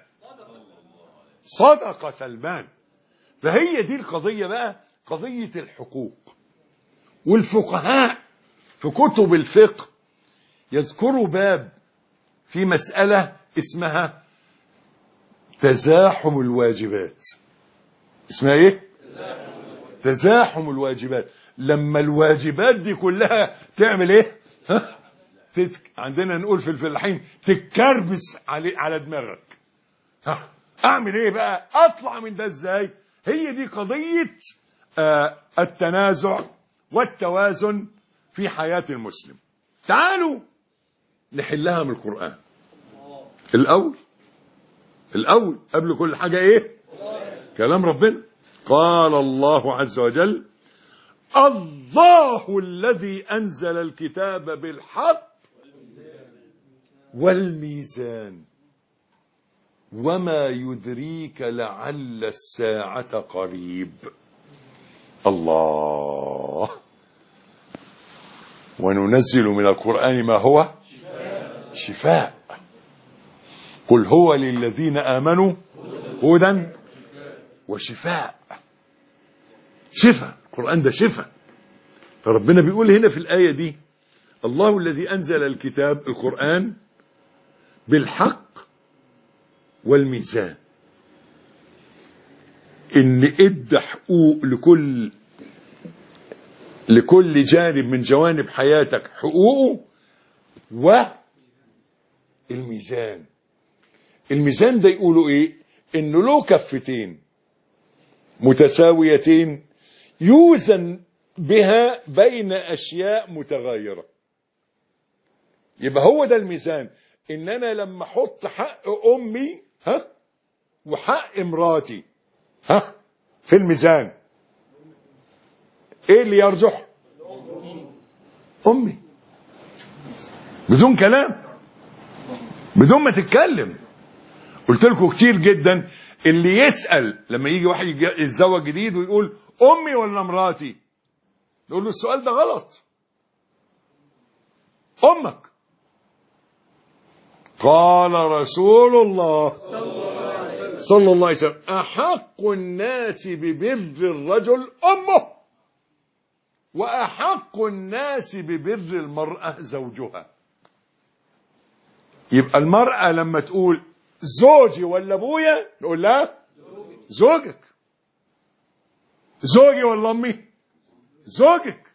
صدق سلمان. فهي دي القضية بقى، قضية الحقوق والفقهاء في كتب الفقه يذكروا باب في مسألة اسمها تزاحم الواجبات. اسمها ايه؟ تزاحم الواجبات. لما الواجبات دي كلها تعمل ايه؟ عندنا نقول في الفلاحين تتكربس على دماغك. اعمل ايه بقى؟ اطلع من ده ازاي؟ هي دي قضية التنازع والتوازن في حياة المسلم. تعالوا نحلها من القرآن. الأول قبل كل حاجة ايه؟ كلام ربنا. قال الله عز وجل: الله الذي أنزل الكتاب بالحق والميزان وما يدريك لعل الساعة قريب. الله. وننزل من القرآن ما هو شفاء. قل هو للذين آمنوا هدى وشفاء. شفاء. القرآن ده شفاء. فربنا بيقول هنا في الآية دي: الله الذي أنزل الكتاب القرآن بالحق والميزان. إن إدى حقوق لكل جانب من جوانب حياتك حقوقه. والميزان، الميزان ده يقولوا إيه؟ إنه له كفتين متساويتين يوزن بها بين أشياء متغايرة. يبقى هو ده الميزان. إن أنا لما أحط حق أمي وحق امراتي في الميزان، إيه اللي يرجح؟ أمي. بدون كلام، بدون ما تتكلم. قلت لكم كتير جدا اللي يسأل لما يجي واحد يتزوج جديد ويقول أمي ولا مراتي، نقول له السؤال ده غلط. أمك. قال رسول الله صلى الله عليه وسلم: أحق الناس ببر الرجل أمه، وأحق الناس ببر المرأة زوجها. يبقى المرأة لما تقول زوجي ولا ابويا نقول لها زوجك. زوجي ولا امي؟ زوجك.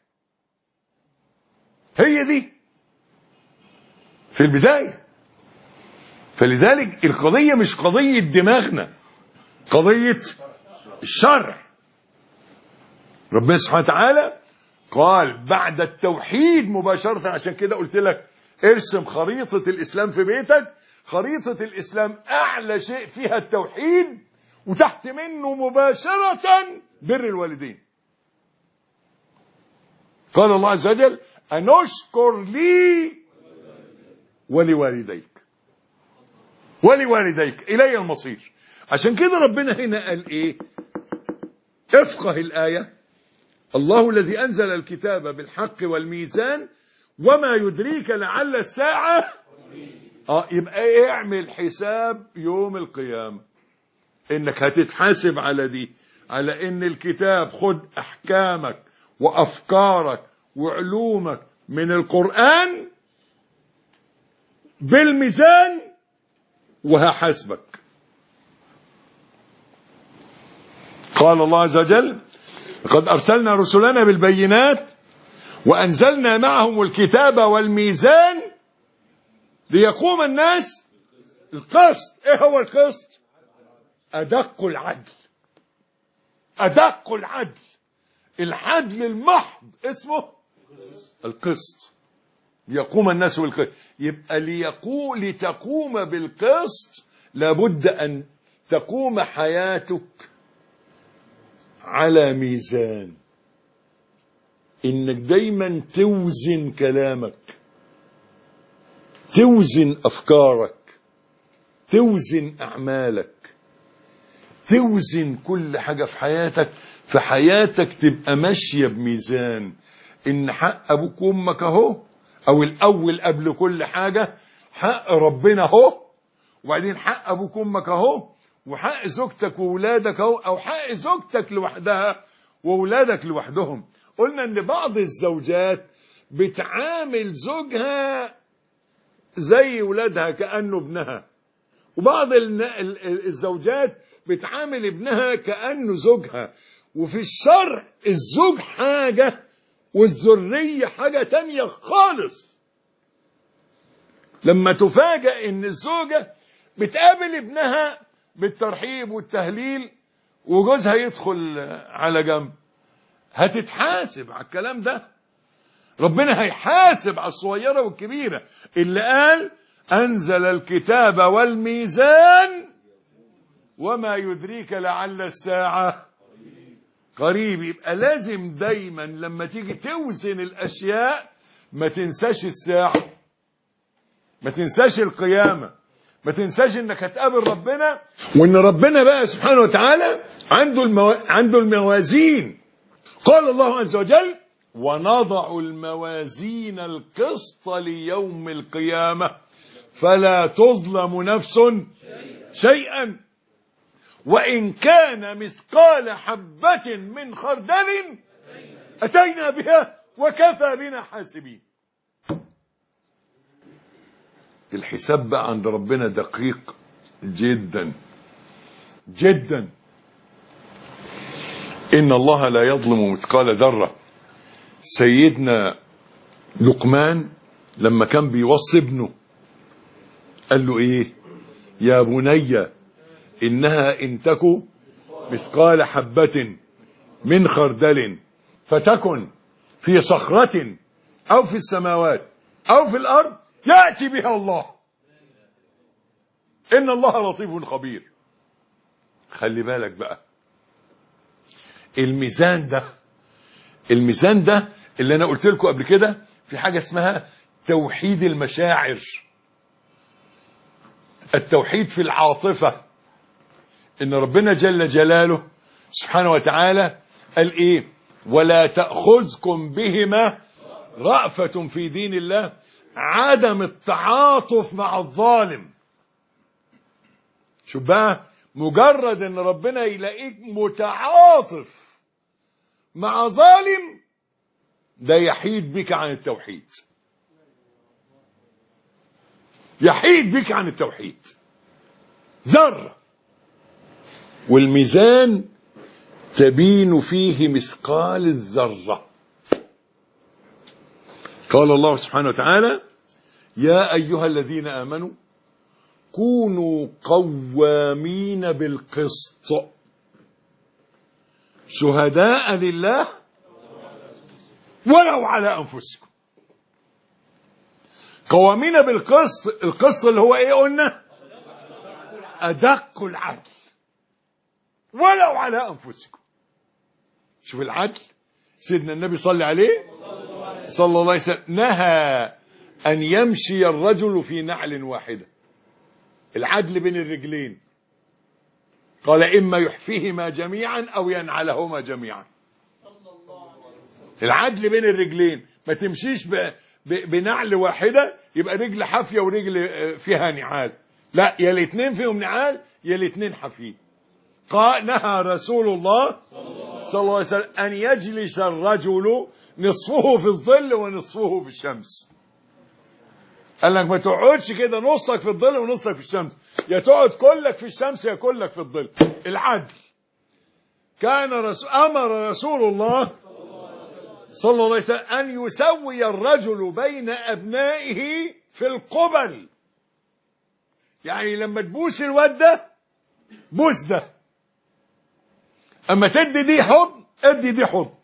هي دي في البداية. فلذلك القضية مش قضية دماغنا، قضية الشرع. ربنا سبحانه وتعالى قال بعد التوحيد مباشرة. عشان كده قلت لك ارسم خريطة الإسلام في بيتك. خريطة الإسلام أعلى شيء فيها التوحيد، وتحت منه مباشرة بر الوالدين. قال الله عز وجل: أن اشكر لي ولوالديك إلي المصير. عشان كده ربنا هنا قال إيه؟ افقه الآية: الله الذي أنزل الكتاب بالحق والميزان وما يدريك لعل الساعة. يبقى اعمل حساب يوم القيامة انك هتتحاسب على دي، على ان الكتاب خد احكامك وافكارك وعلومك من القرآن بالميزان وهحاسبك. قال الله عز وجل: قد أرسلنا رسلنا بالبينات وأنزلنا معهم الكتاب والميزان ليقوم الناس القسط. ايه هو القسط؟ أدق العدل. أدق العدل، العدل المحض اسمه القسط. ليقوم الناس بالقسط. يبقى لتقوم بالقسط لابد أن تقوم حياتك على ميزان. إنك دايما توزن كلامك، توزن أفكارك، توزن أعمالك، توزن كل حاجة في حياتك. فحياتك تبقى ماشية بميزان. إن حق أبوك وأمك أهو، أو الأول قبل كل حاجة حق ربنا أهو، وبعدين حق أبوك وأمك أهو، وحق زوجتك وولادك أهو، أو حق زوجتك لوحدها وولادك لوحدهم، قلنا ان بعض الزوجات بتعامل زوجها زي ولادها كأنه ابنها، وبعض الزوجات بتعامل ابنها كأنه زوجها. وفي الشرع الزوج حاجة والذرية حاجة تانية خالص. لما تفاجأ ان الزوجة بتقابل ابنها بالترحيب والتهليل وجوزها يدخل على جنب، هتتحاسب على الكلام ده. ربنا هيحاسب على الصغيرة والكبيرة. اللي قال أنزل الكتاب والميزان وما يدريك لعل الساعة قريب. يبقى لازم دايما لما تيجي توزن الأشياء ما تنساش الساعة، ما تنساش القيامة، ما تنساش انك هتقابل ربنا، وان ربنا بقى سبحانه وتعالى عنده الموازين. قال الله عز وجل ونضع الموازين القسط ليوم القيامة فلا تظلم نفس شيئا وإن كان مثقال حبة من خردل أتينا بها وكفى بنا حاسبين. الحساب بقى عند ربنا دقيق جدا جدا. إن الله لا يظلم مثقال ذرة. سيدنا لقمان لما كان بيوصي ابنه قال له ايه؟ يا بني إنها إن تك مثقال حبة من خردل فتكن في صخرة أو في السماوات أو في الأرض يأتي بها الله إن الله لطيف خبير. خلي بالك بقى، الميزان ده اللي أنا قلت لكم قبل كده في حاجة اسمها توحيد المشاعر، التوحيد في العاطفة. إن ربنا جل جلاله سبحانه وتعالى قال إيه؟ ولا تأخذكم بهما رأفة في دين الله، عدم التعاطف مع الظالم. شوف بقى، مجرد ان ربنا يلاقيك متعاطف مع ظالم ده يحيد بك عن التوحيد، يحيد بك عن التوحيد ذرة. والميزان تبين فيه مثقال الذرة. قال الله سبحانه وتعالى يا أيها الذين آمنوا كونوا قوامين بالقسط شهداء لله ولو على أنفسكم. قوامين بالقسط، القسط اللي هو ايه قلنا؟ أدق العدل ولو على أنفسكم. شوف العدل، سيدنا النبي صلى عليه صلى الله عليه وسلم نهى أن يمشي الرجل في نعل واحدة، العدل بين الرجلين. قال إما يحفيهما جميعا أو ينعلهما جميعا. العدل بين الرجلين، ما تمشيش بنعل واحدة يبقى رجل حافية ورجل فيها نعال، لا، يا الاثنين فيهم نعال يا الاثنين حافيين. قال نهى رسول الله صلى الله عليه وسلم أن يجلس الرجل نصفه في الظل ونصفه في الشمس. قال لك ما تقعدش كده نصك في الظل ونصك في الشمس، يا تقعد كلك في الشمس يا كلك في الظل. العدل. أمر رسول الله صلى الله عليه وسلم أن يسوي الرجل بين أبنائه في القبل. يعني لما تبوس الواد ده بوس ده، أما تدي دي حضن ادي دي حضن.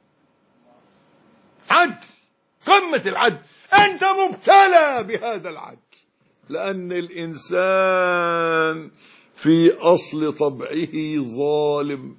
عدل، قمة العدل. أنت مبتلى بهذا العدل، لأن الإنسان في أصل طبعه ظالم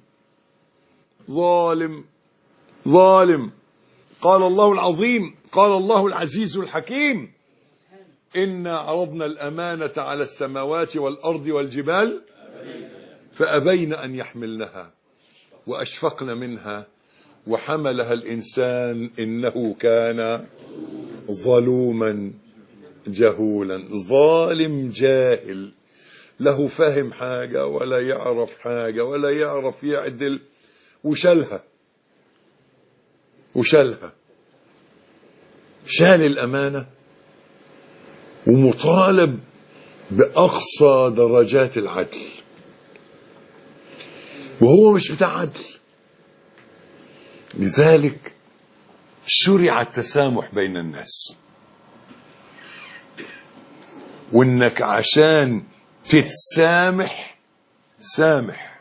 ظالم ظالم. قال الله العظيم، قال الله العزيز الحكيم إنا عرضنا الأمانة على السماوات والأرض والجبال فأبين أن يحملنها وأشفقن منها وحملها الإنسان إنه كان ظلوما جهولا. ظالم جاهل، له فهم حاجة ولا يعرف حاجة ولا يعرف يعدل وشالها. وشالها، شال الأمانة ومطالب بأقصى درجات العدل، وهو مش بتاع عدل. لذلك شرع التسامح بين الناس، وانك عشان تتسامح سامح،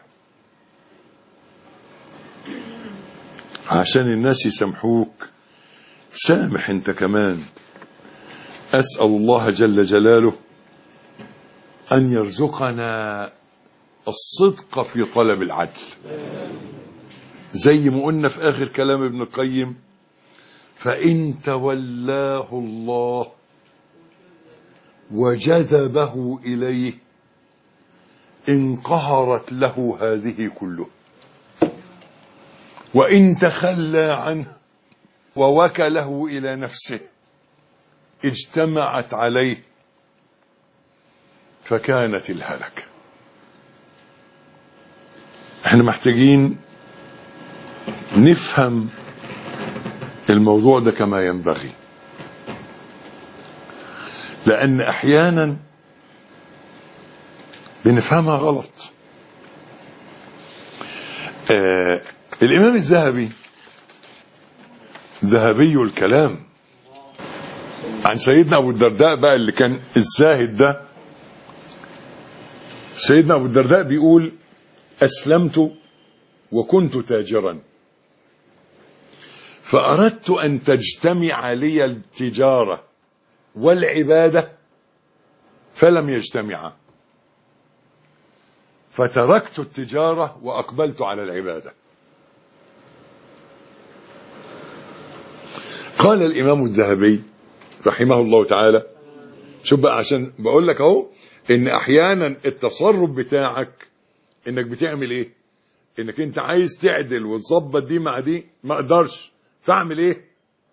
عشان الناس يسامحوك سامح انت كمان. أسأل الله جل جلاله أن يرزقنا الصدق في طلب العدل، زي ما قلنا في آخر كلام ابن القيم: فإن تولاه الله وجذبه إليه انقهرت له هذه كله، وإن تخلى عنه ووكله إلى نفسه اجتمعت عليه فكانت الهلكة. احنا محتاجين نفهم الموضوع ده كما ينبغي، لأن أحيانا بنفهمها غلط. الإمام الذهبي ذهبي الكلام عن سيدنا أبو الدرداء بقى اللي كان الزاهد ده. سيدنا أبو الدرداء بيقول: أسلمت وكنت تاجرا، فأردت أن تجتمع لي التجارة والعبادة فلم يجتمعا، فتركت التجارة وأقبلت على العبادة. قال الإمام الذهبي رحمه الله تعالى، شوف بقى، عشان بقول لك اهو ان احيانا التصرف بتاعك انك بتعمل ايه، انك انت عايز تعدل وتظبط دي مع دي، ما اقدرش، فاعمل ايه؟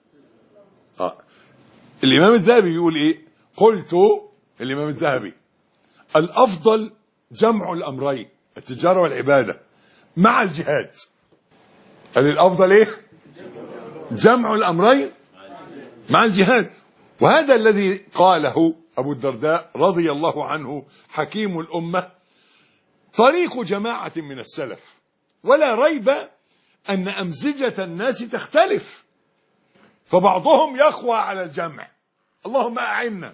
الامام الذهبي بيقول ايه؟ قلت الامام الذهبي: الافضل جمع الامرين، التجارة والعبادة مع الجهاد. قال الافضل ايه؟ جمع الامرين مع الجهاد. وهذا الذي قاله أبو الدرداء رضي الله عنه حكيم الأمة طريق جماعة من السلف، ولا ريب أن أمزجة الناس تختلف، فبعضهم يقوى على الجمع، اللهم أعنا،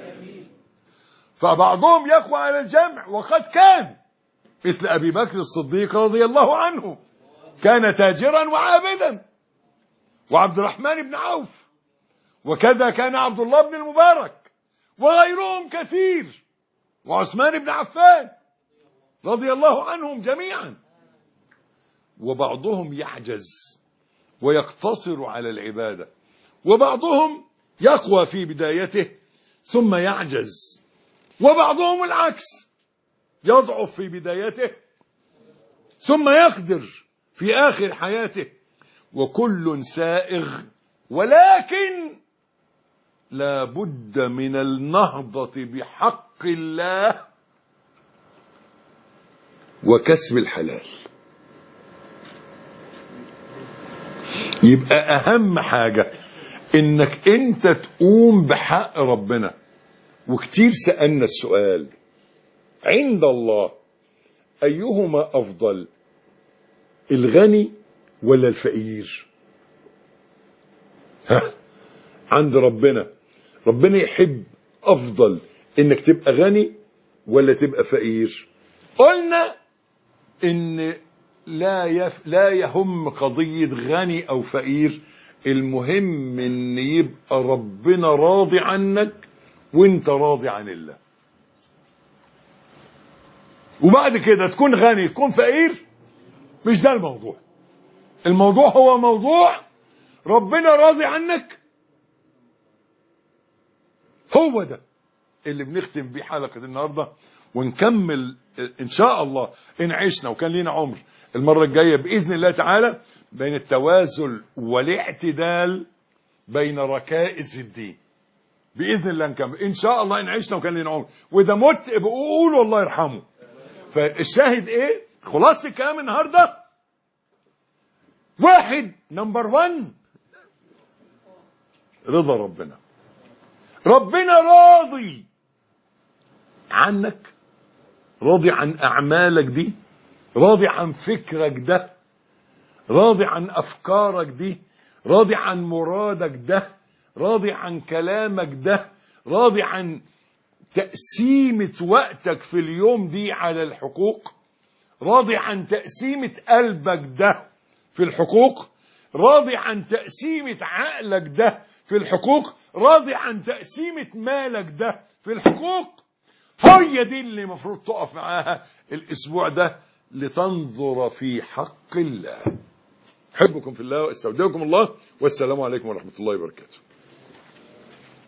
فبعضهم يقوى على الجمع وقد كان، مثل أبي بكر الصديق رضي الله عنه كان تاجرا وعابدا، وعبد الرحمن بن عوف، وكذا كان عبد الله بن المبارك، وغيرهم كثير، وعثمان بن عفان رضي الله عنهم جميعا. وبعضهم يعجز ويقتصر على العبادة، وبعضهم يقوى في بدايته ثم يعجز، وبعضهم العكس، يضعف في بدايته ثم يقدر في آخر حياته. وكل سائغ، ولكن لا بد من النهضة بحق الله وكسب الحلال. يبقى أهم حاجة إنك أنت تقوم بحق ربنا. وكتير سألنا السؤال: عند الله أيهما أفضل، الغني ولا الفقير؟ عند ربنا يحب أفضل إنك تبقى غني ولا تبقى فقير؟ قلنا إن لا يهم قضية غني أو فقير، المهم إن يبقى ربنا راضي عنك وإنت راضي عن الله. وبعد كده تكون غني تكون فقير، مش ده الموضوع. الموضوع هو موضوع ربنا راضي عنك، هو ده اللي بنختم بيه حلقة النهاردة، ونكمل إن شاء الله إن عشنا وكان لينا عمر المرة الجاية بإذن الله تعالى بين التوازن والاعتدال بين ركائز الدين. بإذن الله نكمل إن شاء الله إن عشنا وكان لينا عمر، وإذا مت بقول والله يرحمه. فالشاهد إيه؟ خلاص الكلام النهاردة: واحد، نمبر 1، رضا ربنا. ربنا راضي عنك، راضي عن أعمالك دي، راضي عن فكرك ده، راضي عن أفكارك دي، راضي عن مرادك ده، راضي عن كلامك ده، راضي عن تقسيمة وقتك في اليوم دي على الحقوق، راضي عن تقسيمة قلبك ده في الحقوق، راضي عن تقسيمة عقلك ده في الحقوق، راضي عن تقسيمة مالك ده في الحقوق. هي دي اللي المفروض تقف معاها الأسبوع ده لتنظر في حق الله. أحبكم في الله واستودعكم الله، والسلام عليكم ورحمة الله وبركاته.